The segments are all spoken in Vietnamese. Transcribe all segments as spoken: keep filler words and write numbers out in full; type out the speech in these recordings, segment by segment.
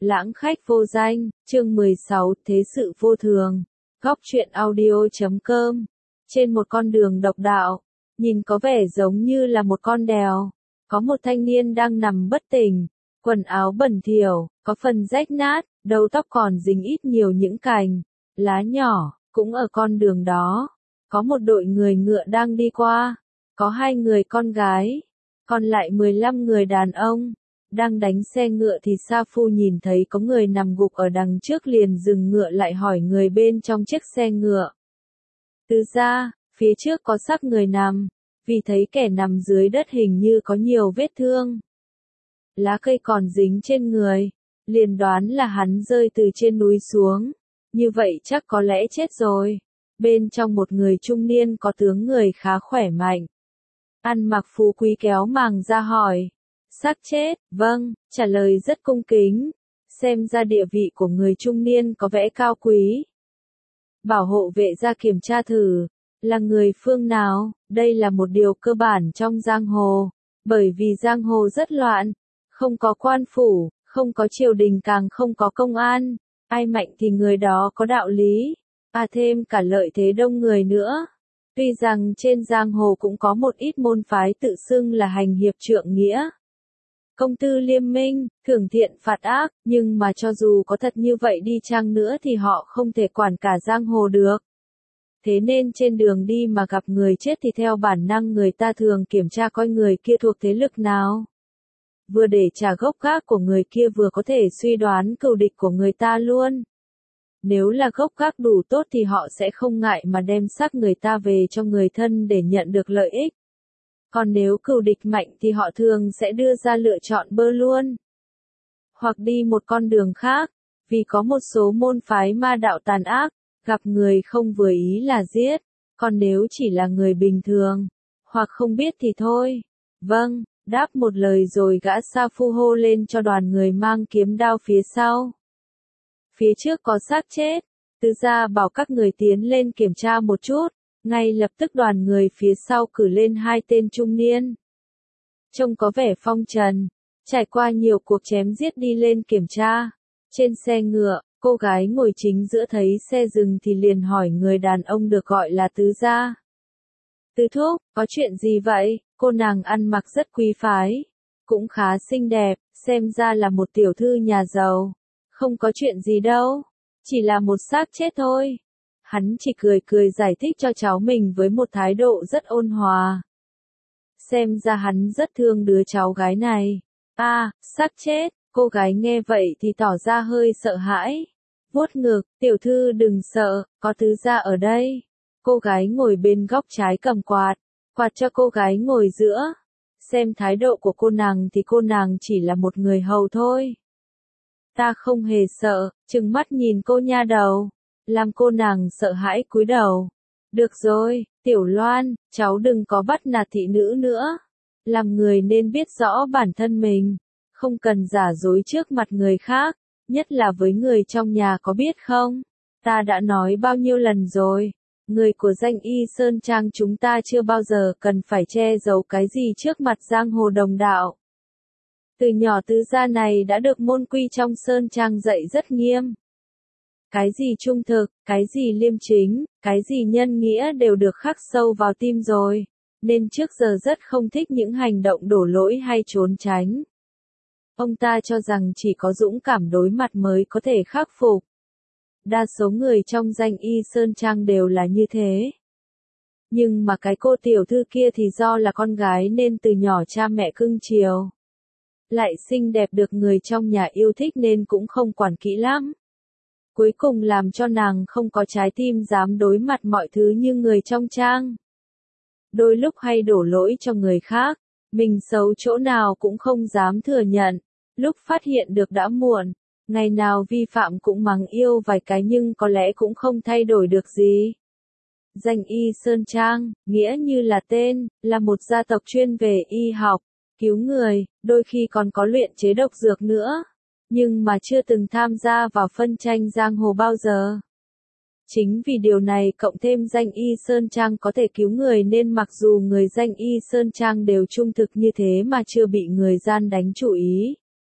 Lãng khách vô danh, chương mười sáu, Thế sự vô thường. Góc truyện audio chấm com. Trên một con đường độc đạo, nhìn có vẻ giống như là một con đèo, có một thanh niên đang nằm bất tỉnh, quần áo bẩn thỉu, có phần rách nát, đầu tóc còn dính ít nhiều những cành, lá nhỏ. Cũng ở con đường đó, có một đội người ngựa đang đi qua, có hai người con gái, còn lại mười lăm người đàn ông. Đang đánh xe ngựa thì Sa Phu nhìn thấy có người nằm gục ở đằng trước liền dừng ngựa lại hỏi người bên trong chiếc xe ngựa. Tứ gia, phía trước có xác người nằm, vì thấy kẻ nằm dưới đất hình như có nhiều vết thương. Lá cây còn dính trên người, liền đoán là hắn rơi từ trên núi xuống, như vậy chắc có lẽ chết rồi. Bên trong một người trung niên có tướng người khá khỏe mạnh, ăn mặc phú quý kéo màng ra hỏi. Xác chết, vâng, trả lời rất cung kính, xem ra địa vị của người trung niên có vẻ cao quý. Bảo hộ vệ ra kiểm tra thử, là người phương nào, đây là một điều cơ bản trong giang hồ, bởi vì giang hồ rất loạn, không có quan phủ, không có triều đình càng không có công an, ai mạnh thì người đó có đạo lý, à thêm cả lợi thế đông người nữa. Tuy rằng trên giang hồ cũng có một ít môn phái tự xưng là hành hiệp trượng nghĩa, công tư liêm minh, thưởng thiện phạt ác, nhưng mà cho dù có thật như vậy đi chăng nữa thì họ không thể quản cả giang hồ được. Thế nên trên đường đi mà gặp người chết thì theo bản năng người ta thường kiểm tra coi người kia thuộc thế lực nào. Vừa để trả gốc gác của người kia vừa có thể suy đoán cừu địch của người ta luôn. Nếu là gốc gác đủ tốt thì họ sẽ không ngại mà đem xác người ta về cho người thân để nhận được lợi ích. Còn nếu cừu địch mạnh thì họ thường sẽ đưa ra lựa chọn bơ luôn. Hoặc đi một con đường khác, vì có một số môn phái ma đạo tàn ác, gặp người không vừa ý là giết, còn nếu chỉ là người bình thường, hoặc không biết thì thôi. Vâng, đáp một lời rồi gã Sa Phu hô lên cho đoàn người mang kiếm đao phía sau. Phía trước có xác chết, tứ gia bảo các người tiến lên kiểm tra một chút. Ngay lập tức đoàn người phía sau cử lên hai tên trung niên. Trông có vẻ phong trần, trải qua nhiều cuộc chém giết đi lên kiểm tra. Trên xe ngựa, cô gái ngồi chính giữa thấy xe dừng thì liền hỏi người đàn ông được gọi là tứ gia. Tứ thúc, có chuyện gì vậy? Cô nàng ăn mặc rất quý phái, cũng khá xinh đẹp, xem ra là một tiểu thư nhà giàu. Không có chuyện gì đâu, chỉ là một xác chết thôi. Hắn chỉ cười cười giải thích cho cháu mình với một thái độ rất ôn hòa. Xem ra hắn rất thương đứa cháu gái này. À, xác chết, cô gái nghe vậy thì tỏ ra hơi sợ hãi. Vuốt ngực, tiểu thư đừng sợ, có tứ gia ở đây. Cô gái ngồi bên góc trái cầm quạt, quạt cho cô gái ngồi giữa. Xem thái độ của cô nàng thì cô nàng chỉ là một người hầu thôi. Ta không hề sợ, trừng mắt nhìn cô nha đầu. Làm cô nàng sợ hãi cúi đầu. Được rồi, Tiểu Loan, cháu đừng có bắt nạt thị nữ nữa. Làm người nên biết rõ bản thân mình, không cần giả dối trước mặt người khác, nhất là với người trong nhà có biết không? Ta đã nói bao nhiêu lần rồi, người của danh y Sơn Trang chúng ta chưa bao giờ cần phải che giấu cái gì trước mặt giang hồ đồng đạo. Từ nhỏ tứ gia này đã được môn quy trong Sơn Trang dạy rất nghiêm. Cái gì trung thực, cái gì liêm chính, cái gì nhân nghĩa đều được khắc sâu vào tim rồi, nên trước giờ rất không thích những hành động đổ lỗi hay trốn tránh. Ông ta cho rằng chỉ có dũng cảm đối mặt mới có thể khắc phục. Đa số người trong danh y Sơn Trang đều là như thế. Nhưng mà cái cô tiểu thư kia thì do là con gái nên từ nhỏ cha mẹ cưng chiều. Lại xinh đẹp được người trong nhà yêu thích nên cũng không quản kỹ lắm. Cuối cùng làm cho nàng không có trái tim dám đối mặt mọi thứ như người trong trang. Đôi lúc hay đổ lỗi cho người khác, mình xấu chỗ nào cũng không dám thừa nhận, lúc phát hiện được đã muộn, ngày nào vi phạm cũng mắng yêu vài cái nhưng có lẽ cũng không thay đổi được gì. Danh y Sơn Trang, nghĩa như là tên, là một gia tộc chuyên về y học, cứu người, đôi khi còn có luyện chế độc dược nữa. Nhưng mà chưa từng tham gia vào phân tranh giang hồ bao giờ. Chính vì điều này cộng thêm danh y Sơn Trang có thể cứu người nên mặc dù người danh y Sơn Trang đều trung thực như thế mà chưa bị người gian đánh chú ý.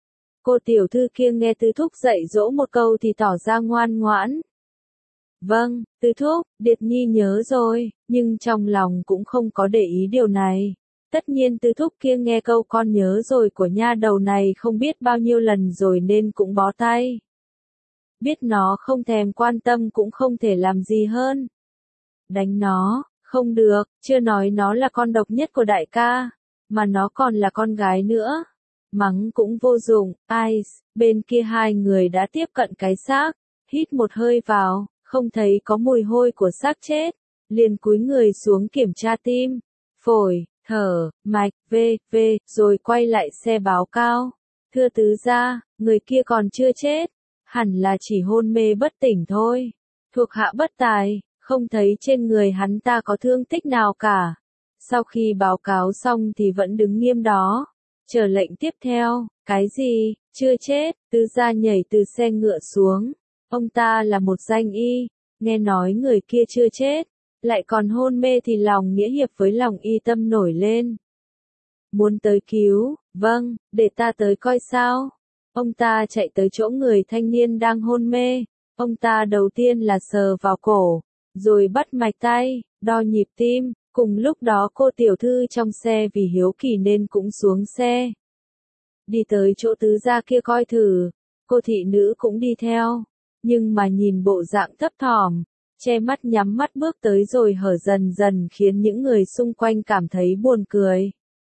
Cô tiểu thư kia nghe Tứ Thúc dạy dỗ một câu thì tỏ ra ngoan ngoãn. Vâng, Tứ Thúc, Điệt Nhi nhớ rồi, nhưng trong lòng cũng không có để ý điều này. Tất nhiên Tứ Thúc kia nghe câu con nhớ rồi của nha đầu này không biết bao nhiêu lần rồi nên cũng bó tay. Biết nó không thèm quan tâm cũng không thể làm gì hơn. Đánh nó, không được, chưa nói nó là con độc nhất của đại ca, mà nó còn là con gái nữa. Mắng cũng vô dụng, Ice, bên kia hai người đã tiếp cận cái xác, hít một hơi vào, không thấy có mùi hôi của xác chết, liền cúi người xuống kiểm tra tim, phổi, thở, mạch, vê, vê, rồi quay lại xe báo cao. Thưa tứ gia, người kia còn chưa chết, hẳn là chỉ hôn mê bất tỉnh thôi. Thuộc hạ bất tài, không thấy trên người hắn ta có thương tích nào cả. Sau khi báo cáo xong thì vẫn đứng nghiêm đó, chờ lệnh tiếp theo. Cái gì, chưa chết? Tứ gia nhảy từ xe ngựa xuống. Ông ta là một danh y, nghe nói người kia chưa chết, lại còn hôn mê thì lòng nghĩa hiệp với lòng y tâm nổi lên. Muốn tới cứu, vâng, để ta tới coi sao. Ông ta chạy tới chỗ người thanh niên đang hôn mê. Ông ta đầu tiên là sờ vào cổ, rồi bắt mạch tay, đo nhịp tim. Cùng lúc đó cô tiểu thư trong xe vì hiếu kỳ nên cũng xuống xe. Đi tới chỗ tứ gia kia coi thử, cô thị nữ cũng đi theo. Nhưng mà nhìn bộ dạng thấp thỏm, che mắt nhắm mắt bước tới rồi hở dần dần khiến những người xung quanh cảm thấy buồn cười.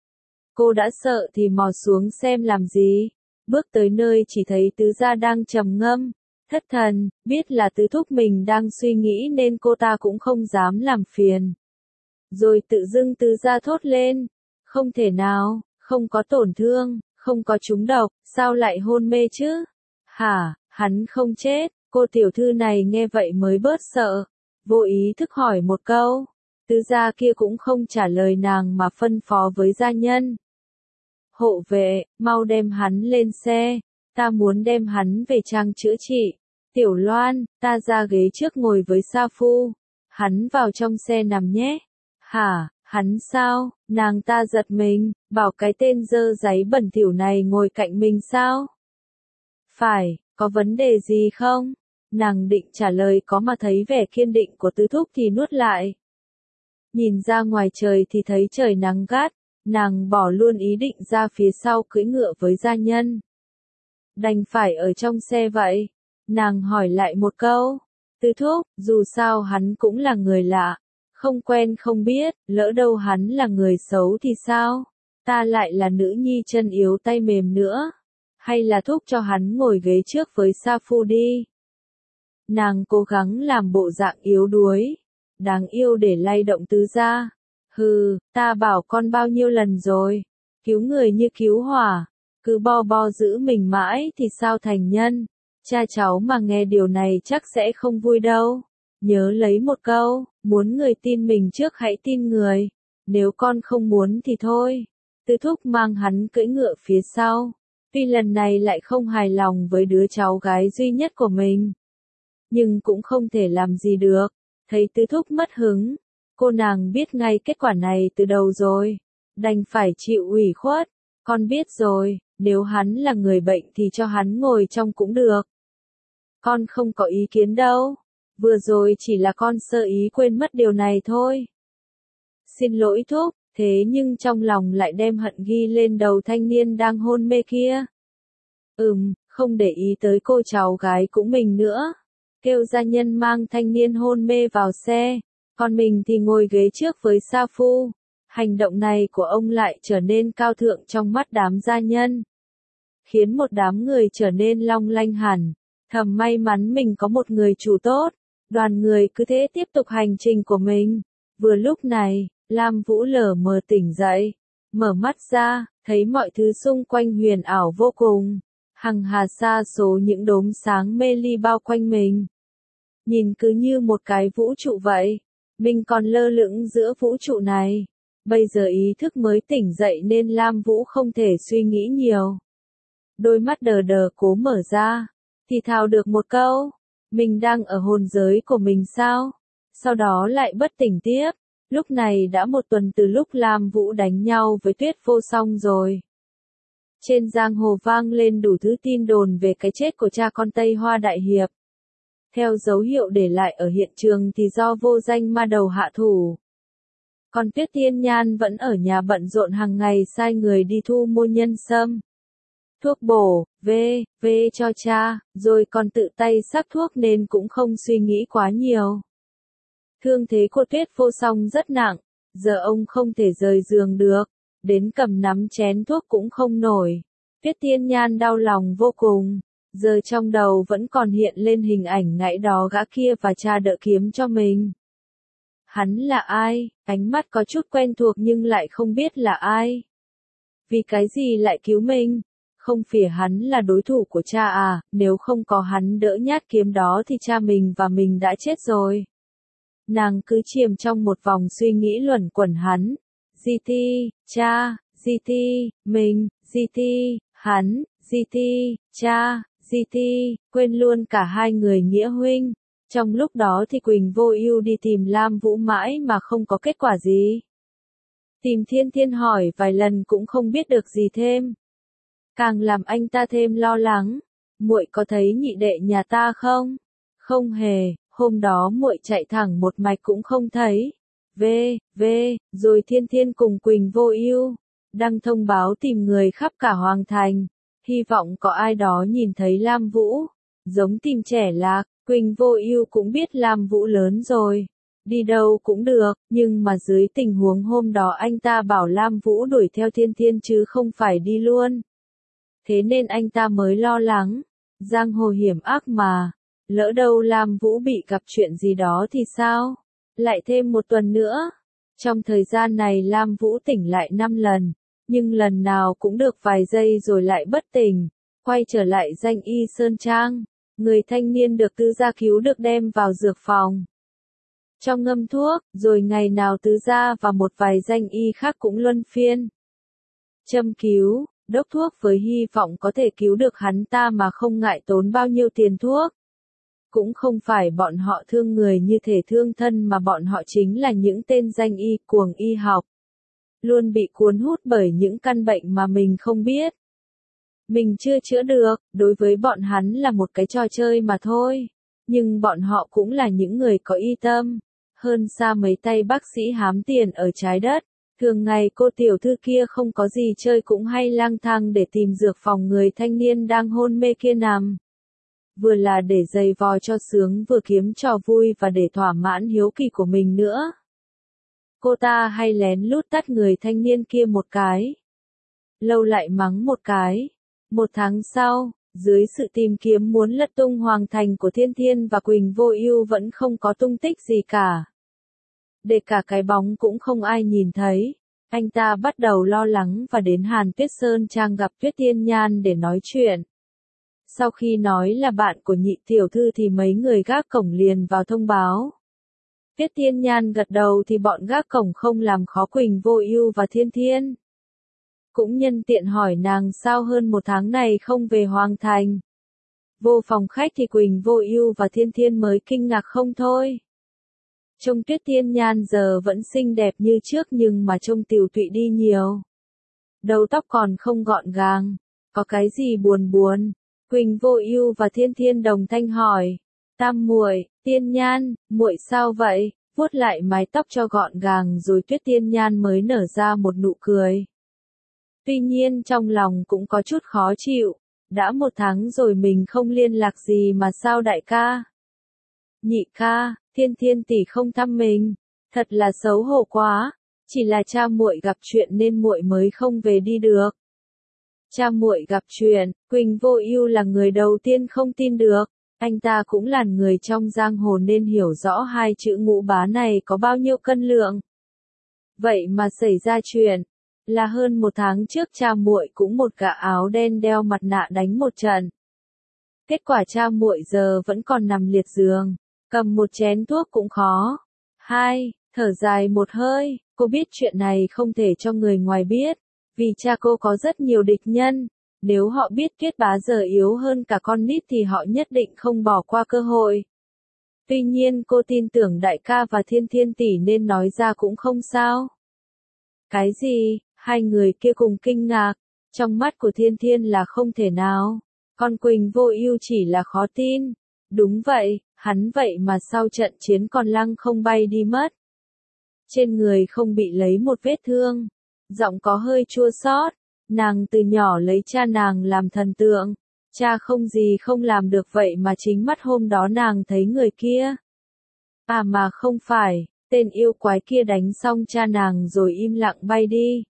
Cô đã sợ thì mò xuống xem làm gì. Bước tới nơi chỉ thấy tứ gia đang trầm ngâm, thất thần, biết là tứ thúc mình đang suy nghĩ nên cô ta cũng không dám làm phiền. Rồi tự dưng tứ gia thốt lên, không thể nào, không có tổn thương, không có trúng độc, sao lại hôn mê chứ? Hả, hắn không chết, cô tiểu thư này nghe vậy mới bớt sợ, vô ý thức hỏi một câu. Tứ gia kia cũng không trả lời nàng mà phân phó với gia nhân. Hộ vệ, mau đem hắn lên xe, ta muốn đem hắn về trang chữa trị. Tiểu Loan, ta ra ghế trước ngồi với Sa Phu, hắn vào trong xe nằm nhé. Hả, hắn sao? Nàng ta giật mình, bảo cái tên dơ giấy bẩn thỉu này ngồi cạnh mình sao? Phải, có vấn đề gì không? Nàng định trả lời có mà thấy vẻ kiên định của tứ thúc thì nuốt lại. Nhìn ra ngoài trời thì thấy trời nắng gắt, nàng bỏ luôn ý định ra phía sau cưỡi ngựa với gia nhân. Đành phải ở trong xe vậy. Nàng hỏi lại một câu. Tứ thúc, dù sao hắn cũng là người lạ. Không quen không biết, lỡ đâu hắn là người xấu thì sao? Ta lại là nữ nhi chân yếu tay mềm nữa. Hay là thúc cho hắn ngồi ghế trước với Sa Phu đi. Nàng cố gắng làm bộ dạng yếu đuối. Đáng yêu để lay động tứ gia. Hừ, ta bảo con bao nhiêu lần rồi. Cứu người như cứu hỏa. Cứ bo bo giữ mình mãi thì sao thành nhân. Cha cháu mà nghe điều này chắc sẽ không vui đâu. Nhớ lấy một câu, muốn người tin mình trước hãy tin người. Nếu con không muốn thì thôi. Tứ thúc mang hắn cưỡi ngựa phía sau. Tuy lần này lại không hài lòng với đứa cháu gái duy nhất của mình. Nhưng cũng không thể làm gì được. Thấy tứ thúc mất hứng. Cô nàng biết ngay kết quả này từ đầu rồi. Đành phải chịu ủy khuất. Con biết rồi, nếu hắn là người bệnh thì cho hắn ngồi trong cũng được. Con không có ý kiến đâu. Vừa rồi chỉ là con sơ ý quên mất điều này thôi. Xin lỗi thúc, thế nhưng trong lòng lại đem hận ghi lên đầu thanh niên đang hôn mê kia. Ừm, không để ý tới cô cháu gái cũng mình nữa. Kêu gia nhân mang thanh niên hôn mê vào xe, còn mình thì ngồi ghế trước với Sa Phu. Hành động này của ông lại trở nên cao thượng trong mắt đám gia nhân. Khiến một đám người trở nên long lanh hẳn. Thầm may mắn mình có một người chủ tốt. Đoàn người cứ thế tiếp tục hành trình của mình. Vừa lúc này, Lam Vũ lờ mờ tỉnh dậy. Mở mắt ra, thấy mọi thứ xung quanh huyền ảo vô cùng. Hằng hà sa số những đốm sáng mê ly bao quanh mình. Nhìn cứ như một cái vũ trụ vậy. Mình còn lơ lửng giữa vũ trụ này. Bây giờ ý thức mới tỉnh dậy nên Lam Vũ không thể suy nghĩ nhiều. Đôi mắt đờ đờ cố mở ra. Thì thào được một câu. Mình đang ở hồn giới của mình sao? Sau đó lại bất tỉnh tiếp. Lúc này đã một tuần từ lúc Lam Vũ đánh nhau với Tuyết Vô Song rồi. Trên giang hồ vang lên đủ thứ tin đồn về cái chết của cha con Tây Hoa Đại Hiệp. Theo dấu hiệu để lại ở hiện trường thì do vô danh ma đầu hạ thủ. Còn Tuyết Tiên Nhan vẫn ở nhà bận rộn hàng ngày sai người đi thu mua nhân sâm, thuốc bổ, vê, vê cho cha, rồi còn tự tay sắc thuốc nên cũng không suy nghĩ quá nhiều. Thương thế của Tuyết Vô Song rất nặng, giờ ông không thể rời giường được, đến cầm nắm chén thuốc cũng không nổi. Tuyết Tiên Nhan đau lòng vô cùng, giờ trong đầu vẫn còn hiện lên hình ảnh nãy đó gã kia và cha đỡ kiếm cho mình. Hắn là ai? Ánh mắt có chút quen thuộc nhưng lại không biết là ai. Vì cái gì lại cứu mình? Không phải hắn là đối thủ của cha à, nếu không có hắn đỡ nhát kiếm đó thì cha mình và mình đã chết rồi. Nàng cứ chìm trong một vòng suy nghĩ luẩn quẩn hắn. giê tê, cha, giê tê, mình, giê tê, hắn, giê tê, cha, giê tê, quên luôn cả hai người nghĩa huynh. Trong lúc đó thì Quỳnh Vô Ưu đi tìm Lam Vũ mãi mà không có kết quả gì. Tìm Thiên Thiên hỏi vài lần cũng không biết được gì thêm. Càng làm anh ta thêm lo lắng. Muội có thấy nhị đệ nhà ta không? Không hề, hôm đó muội chạy thẳng một mạch cũng không thấy. Vê, vê, rồi Thiên Thiên cùng Quỳnh Vô Ưu đăng thông báo tìm người khắp cả Hoàng Thành, hy vọng có ai đó nhìn thấy Lam Vũ, giống tìm trẻ lạc. Quỳnh Vô Ưu cũng biết Lam Vũ lớn rồi, đi đâu cũng được, nhưng mà dưới tình huống hôm đó anh ta bảo Lam Vũ đuổi theo Thiên Thiên chứ không phải đi luôn. Thế nên anh ta mới lo lắng, giang hồ hiểm ác mà, lỡ đâu Lam Vũ bị gặp chuyện gì đó thì sao? Lại thêm một tuần nữa. Trong thời gian này Lam Vũ tỉnh lại năm lần, nhưng lần nào cũng được vài giây rồi lại bất tỉnh, quay trở lại Danh Y Sơn Trang. Người thanh niên được Tứ gia cứu được đem vào dược phòng, trong ngâm thuốc, rồi ngày nào Tứ gia và một vài danh y khác cũng luân phiên châm cứu, đốc thuốc với hy vọng có thể cứu được hắn ta mà không ngại tốn bao nhiêu tiền thuốc. Cũng không phải bọn họ thương người như thể thương thân mà bọn họ chính là những tên danh y cuồng y học, luôn bị cuốn hút bởi những căn bệnh mà mình không biết. Mình chưa chữa được, đối với bọn hắn là một cái trò chơi mà thôi. Nhưng bọn họ cũng là những người có y tâm, hơn xa mấy tay bác sĩ hám tiền ở trái đất. Thường ngày cô tiểu thư kia không có gì chơi cũng hay lang thang để tìm dược phòng người thanh niên đang hôn mê kia nằm. Vừa là để giày vò cho sướng vừa kiếm trò vui và để thỏa mãn hiếu kỳ của mình nữa. Cô ta hay lén lút tát người thanh niên kia một cái, lâu lại mắng một cái. Một tháng sau, dưới sự tìm kiếm muốn lật tung Hoàng Thành của Thiên Thiên và Quỳnh Vô Ưu vẫn không có tung tích gì cả. Để cả cái bóng cũng không ai nhìn thấy, anh ta bắt đầu lo lắng và đến Hàn Tuyết Sơn Trang gặp Tuyết Tiên Nhan để nói chuyện. Sau khi nói là bạn của nhị tiểu thư thì mấy người gác cổng liền vào thông báo. Tuyết Tiên Nhan gật đầu thì bọn gác cổng không làm khó Quỳnh Vô Ưu và Thiên Thiên. Cũng nhân tiện hỏi nàng sao hơn một tháng này không về Hoàng Thành. Vô phòng khách thì Quỳnh Vô Ưu và Thiên Thiên mới kinh ngạc không thôi. Trông Tuyết Tiên Nhan giờ vẫn xinh đẹp như trước nhưng mà trông tiều tụy đi nhiều. Đầu tóc còn không gọn gàng, có cái gì buồn buồn? Quỳnh Vô Ưu và Thiên Thiên đồng thanh hỏi. Tam muội, Tiên Nhan, muội sao vậy? Vuốt lại mái tóc cho gọn gàng rồi Tuyết Tiên Nhan mới nở ra một nụ cười. Tuy nhiên trong lòng cũng có chút khó chịu, đã một tháng rồi mình không liên lạc gì mà sao đại ca? Nhị ca, Thiên Thiên tỷ không thăm mình, thật là xấu hổ quá, chỉ là cha muội gặp chuyện nên muội mới không về đi được. Cha muội gặp chuyện, Quỳnh Vô Ưu là người đầu tiên không tin được, anh ta cũng là người trong giang hồ nên hiểu rõ hai chữ ngũ bá này có bao nhiêu cân lượng. Vậy mà xảy ra chuyện là hơn một tháng trước cha muội cũng một gã áo đen đeo mặt nạ đánh một trận. Kết quả cha muội giờ vẫn còn nằm liệt giường, cầm một chén thuốc cũng khó. Hai, thở dài một hơi, cô biết chuyện này không thể cho người ngoài biết, vì cha cô có rất nhiều địch nhân. Nếu họ biết Tuyết bá giờ yếu hơn cả con nít thì họ nhất định không bỏ qua cơ hội. Tuy nhiên cô tin tưởng đại ca và Thiên Thiên tỷ nên nói ra cũng không sao. Cái gì? Hai người kia cùng kinh ngạc. Trong mắt của Thiên Thiên là không thể nào. Còn Quỳnh Vô Ưu chỉ là khó tin. Đúng vậy, hắn vậy mà sau trận chiến còn lăng không bay đi mất. Trên người không bị lấy một vết thương. Giọng có hơi chua xót. Nàng từ nhỏ lấy cha nàng làm thần tượng. Cha không gì không làm được vậy mà chính mắt hôm đó nàng thấy người kia. À mà không phải, tên yêu quái kia đánh xong cha nàng rồi im lặng bay đi.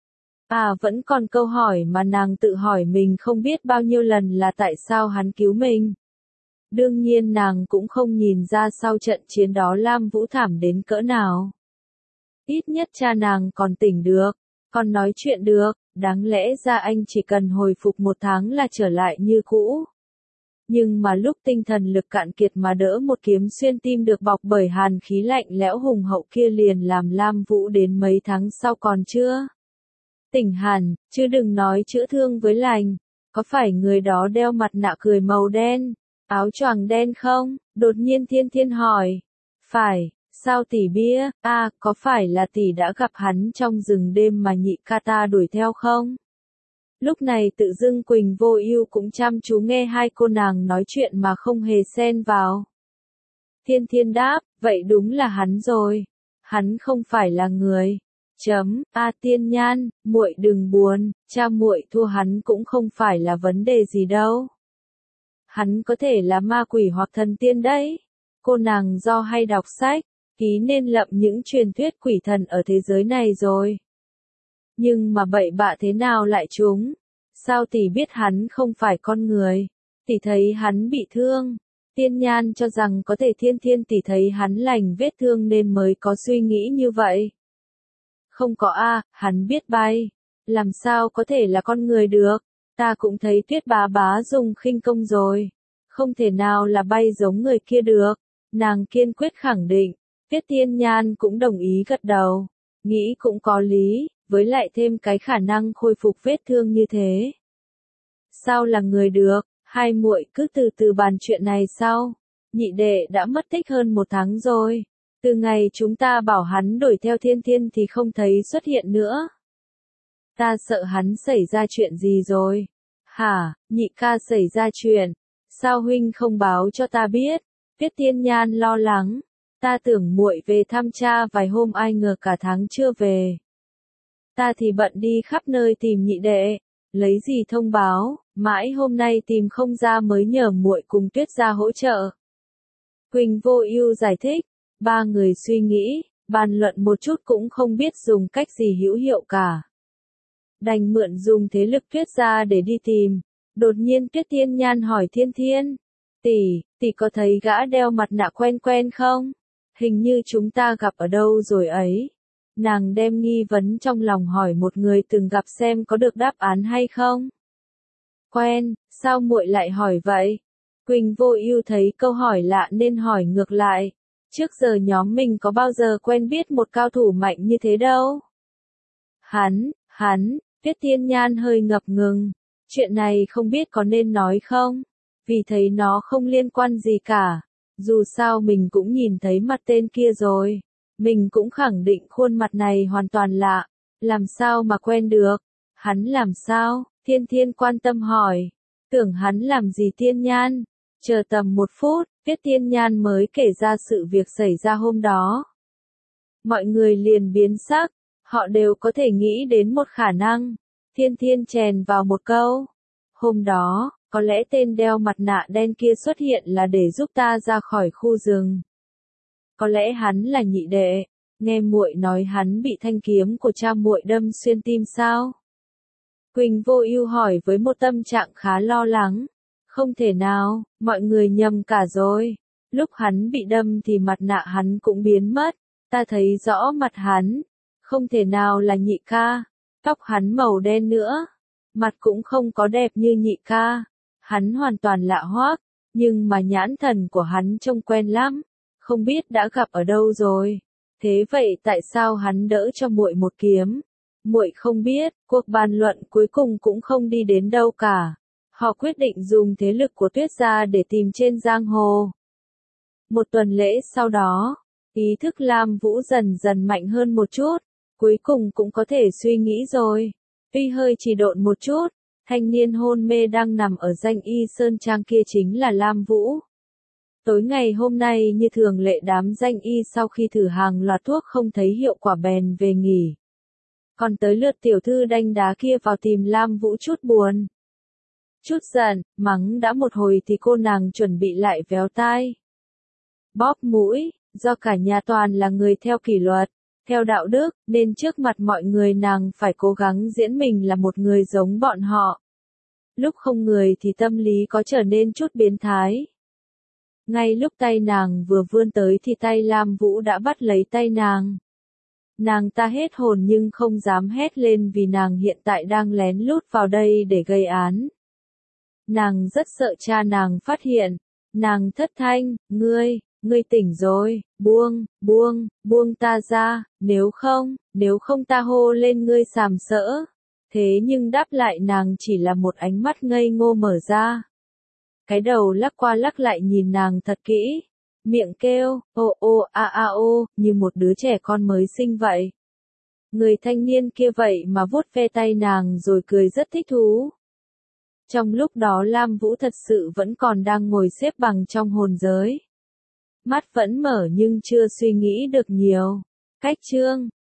À vẫn còn câu hỏi mà nàng tự hỏi mình không biết bao nhiêu lần là tại sao hắn cứu mình. Đương nhiên nàng cũng không nhìn ra sau trận chiến đó Lam Vũ thảm đến cỡ nào. Ít nhất cha nàng còn tỉnh được, còn nói chuyện được, đáng lẽ ra anh chỉ cần hồi phục một tháng là trở lại như cũ. Nhưng mà lúc tinh thần lực cạn kiệt mà đỡ một kiếm xuyên tim được bọc bởi hàn khí lạnh lẽo hùng hậu kia liền làm Lam Vũ đến mấy tháng sau còn chưa tỉnh hẳn, chứ đừng nói chữa thương với lành. Có phải người đó đeo mặt nạ cười màu đen, áo choàng đen không? Đột nhiên Thiên Thiên hỏi. Phải, sao tỷ bia? À, có phải là tỷ đã gặp hắn trong rừng đêm mà nhị ca ta đuổi theo không? Lúc này tự dưng Quỳnh Vô Ưu cũng chăm chú nghe hai cô nàng nói chuyện mà không hề xen vào. Thiên Thiên đáp, vậy đúng là hắn rồi. Hắn không phải là người. Chấm, a Tiên Nhan, muội đừng buồn, cha muội thua hắn cũng không phải là vấn đề gì đâu. Hắn có thể là ma quỷ hoặc thần tiên đấy. Cô nàng do hay đọc sách, ký nên lậm những truyền thuyết quỷ thần ở thế giới này rồi. Nhưng mà bậy bạ thế nào lại chúng? Sao tỷ biết hắn không phải con người? Tỷ thấy hắn bị thương. Tiên Nhan cho rằng có thể Thiên Thiên tỷ thấy hắn lành vết thương nên mới có suy nghĩ như vậy. Không có a, à, hắn biết bay. Làm sao có thể là con người được? Ta cũng thấy Tuyết Bá Bá dùng khinh công rồi. Không thể nào là bay giống người kia được. Nàng kiên quyết khẳng định. Tuyết Tiên Nhan cũng đồng ý gật đầu. Nghĩ cũng có lý, với lại thêm cái khả năng khôi phục vết thương như thế. Sao là người được? Hai muội cứ từ từ bàn chuyện này sau. Nhị đệ đã mất tích hơn một tháng rồi. Từ ngày chúng ta bảo hắn đuổi theo Thiên Thiên thì không thấy xuất hiện nữa. Ta sợ hắn xảy ra chuyện gì rồi. Hả, nhị ca xảy ra chuyện. Sao huynh không báo cho ta biết? Tuyết Tiên Nhan lo lắng. Ta tưởng muội về thăm cha vài hôm ai ngờ cả tháng chưa về. Ta thì bận đi khắp nơi tìm nhị đệ. Lấy gì thông báo, mãi hôm nay tìm không ra mới nhờ muội cùng Tuyết gia hỗ trợ. Quỳnh Vô Ưu giải thích. Ba người suy nghĩ, bàn luận một chút cũng không biết dùng cách gì hữu hiệu cả. Đành mượn dùng thế lực Tuyết gia để đi tìm. Đột nhiên Tuyết Tiên Nhan hỏi Thiên Thiên. Tỷ, tỷ có thấy gã đeo mặt nạ quen quen không? Hình như chúng ta gặp ở đâu rồi ấy. Nàng đem nghi vấn trong lòng hỏi một người từng gặp xem có được đáp án hay không. Quen, sao muội lại hỏi vậy? Quỳnh Vô Ưu thấy câu hỏi lạ nên hỏi ngược lại. Trước giờ nhóm mình có bao giờ quen biết một cao thủ mạnh như thế đâu. Hắn, hắn, Tuyết Tiên Nhan hơi ngập ngừng. Chuyện này không biết có nên nói không? Vì thấy nó không liên quan gì cả. Dù sao mình cũng nhìn thấy mặt tên kia rồi. Mình cũng khẳng định khuôn mặt này hoàn toàn lạ. Làm sao mà quen được? Hắn làm sao? Thiên Thiên quan tâm hỏi. Tưởng hắn làm gì Tiên Nhan? Chờ tầm một phút, Tuyết Tiên Nhan mới kể ra sự việc xảy ra hôm đó. Mọi người liền biến sắc. Họ đều có thể nghĩ đến một khả năng. Thiên Thiên chèn vào một câu. Hôm đó, có lẽ tên đeo mặt nạ đen kia xuất hiện là để giúp ta ra khỏi khu rừng. Có lẽ hắn là nhị đệ. Nghe muội nói hắn bị thanh kiếm của cha muội đâm xuyên tim sao? Quỳnh Vô Ưu hỏi với một tâm trạng khá lo lắng. Không thể nào, mọi người nhầm cả rồi. Lúc hắn bị đâm thì mặt nạ hắn cũng biến mất. Ta thấy rõ mặt hắn. Không thể nào là nhị ca. Tóc hắn màu đen nữa. Mặt cũng không có đẹp như nhị ca. Hắn hoàn toàn lạ hoắc. Nhưng mà nhãn thần của hắn trông quen lắm. Không biết đã gặp ở đâu rồi. Thế vậy tại sao hắn đỡ cho muội một kiếm? Muội không biết, cuộc bàn luận cuối cùng cũng không đi đến đâu cả. Họ quyết định dùng thế lực của Tuyết gia để tìm trên giang hồ. Một tuần lễ sau đó, ý thức Lam Vũ dần dần mạnh hơn một chút, cuối cùng cũng có thể suy nghĩ rồi. Tuy hơi chỉ độn một chút, thanh niên hôn mê đang nằm ở danh y sơn trang kia chính là Lam Vũ. Tối ngày hôm nay như thường lệ đám danh y sau khi thử hàng loạt thuốc không thấy hiệu quả bèn về nghỉ. Còn tới lượt tiểu thư đanh đá kia vào tìm Lam Vũ chút buồn. Chút giận, mắng đã một hồi thì cô nàng chuẩn bị lại véo tai. Bóp mũi, do cả nhà toàn là người theo kỷ luật, theo đạo đức, nên trước mặt mọi người nàng phải cố gắng diễn mình là một người giống bọn họ. Lúc không người thì tâm lý có trở nên chút biến thái. Ngay lúc tay nàng vừa vươn tới thì tay Lam Vũ đã bắt lấy tay nàng. Nàng ta hết hồn nhưng không dám hét lên vì nàng hiện tại đang lén lút vào đây để gây án. Nàng rất sợ cha nàng phát hiện. Nàng thất thanh, ngươi, ngươi tỉnh rồi, buông, buông, buông ta ra, nếu không, nếu không ta hô lên ngươi sàm sỡ. Thế nhưng đáp lại nàng chỉ là một ánh mắt ngây ngô mở ra. Cái đầu lắc qua lắc lại nhìn nàng thật kỹ. Miệng kêu, ô ô a a ô, như một đứa trẻ con mới sinh vậy. Người thanh niên kia vậy mà vuốt ve tay nàng rồi cười rất thích thú. Trong lúc đó Lam Vũ thật sự vẫn còn đang ngồi xếp bằng trong hồn giới. Mắt vẫn mở nhưng chưa suy nghĩ được nhiều. Cách chương